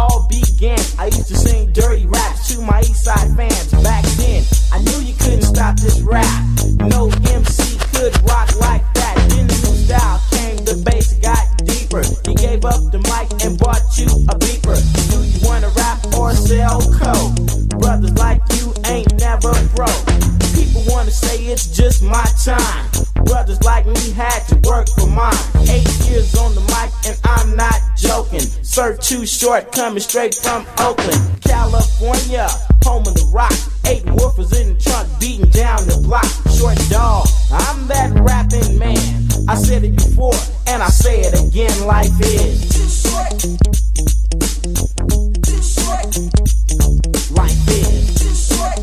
all began. I used to sing dirty raps to my East Side fans. Back then, I knew you couldn't stop this rap. No MC could rock like that. Then the new style came, the bass got deeper. He gave up the mic and bought you a beeper. Do you wanna rap or sell coke? Brothers like you ain't never broke. People wanna say it's just my time. Brothers like me had to work for mine. 8 years on the mic and I'm not joking. Sir Too Short coming straight from Oakland, California, home of the rock. 8 woofers in the trunk beating down the block. Short dog, I'm that rapping man. I said it before and I say it again. Life is too short. Too short. Life is too short.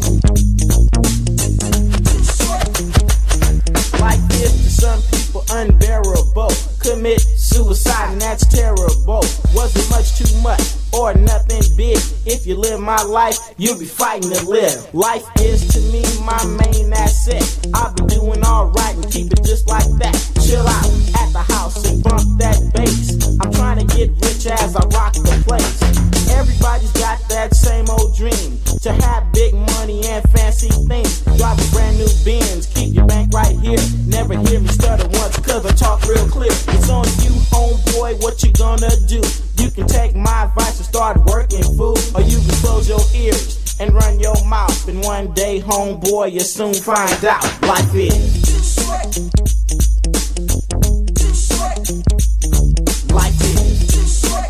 Too short. Life is to some people unbearable. Commit suicide and that's terrible. Wasn't much too much or nothing big. If you live my life, you'll be fighting to live. Life is to me my main asset. I'll be doing alright and keep it just like that. Chill out at the house and bump that bass. I'm trying to get rich as I rock the place. Everybody's got that same old dream, to have big money and fancy things. Drive a brand new Benz, keep your bank right here. Never hear me stutter once cause I talk real clear. It's on you, homeboy, what you gonna do? You can take my advice and start working, fool. Or you can close your ears and run your mouth. And one day, homeboy, you'll soon find out. Life is too short. Too short. Life is too short.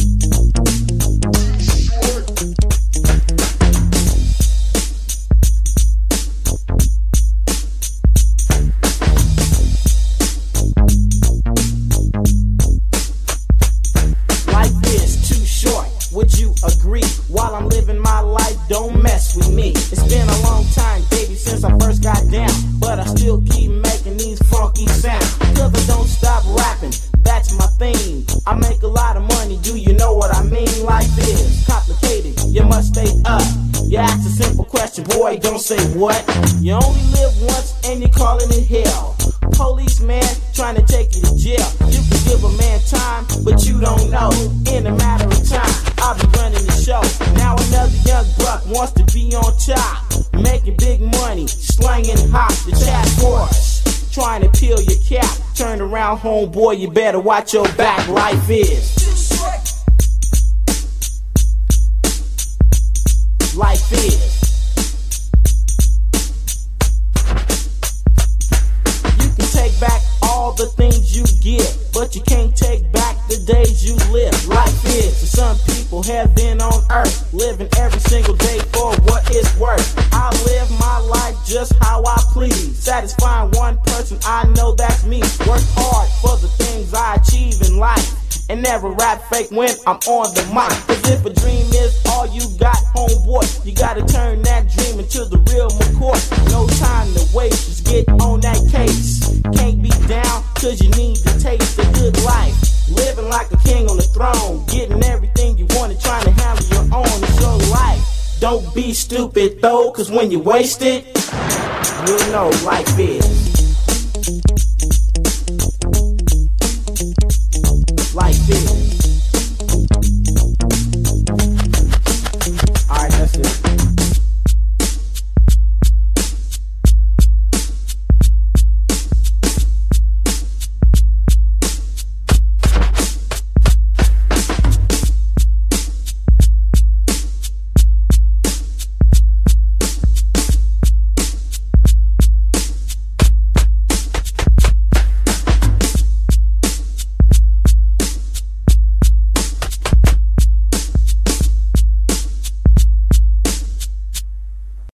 Would you agree? While I'm living my life, don't mess with me. It's been a long time, baby, since I first got down, but I still keep making these funky sounds. Cause I don't stop rapping, that's my theme. I make a lot of money, do you know what I mean? Life is complicated, you must stay up. You ask a simple question, boy, don't say what. You only live once and you're calling it hell. Policeman trying to take you to jail. You can give a man time, but you don't know. In a matter of time, I'll be running the show. Now another young buck wants to be on top, making big money, slanging hot. The task force trying to peel your cap. Turn around, homeboy, you better watch your back. Life is too short. Life is. Take back all the things you get, but you can't take back the days you live. Life is for some people heaven on earth, living every single day for what it's worth. I live my life just how I please, satisfying one person, I know that's me. Work hard for the things I achieve in life, and never rap fake when I'm on the mic. Cause if a dream is all you got, homeboy, you gotta turn that dream into the real McCoy. No time to waste, just get on that case. Can't be down cause you need to taste a good life. Living like a king on the throne, getting everything you want and trying to handle your own. It's your life. Don't be stupid though, cause when you waste it, you know life is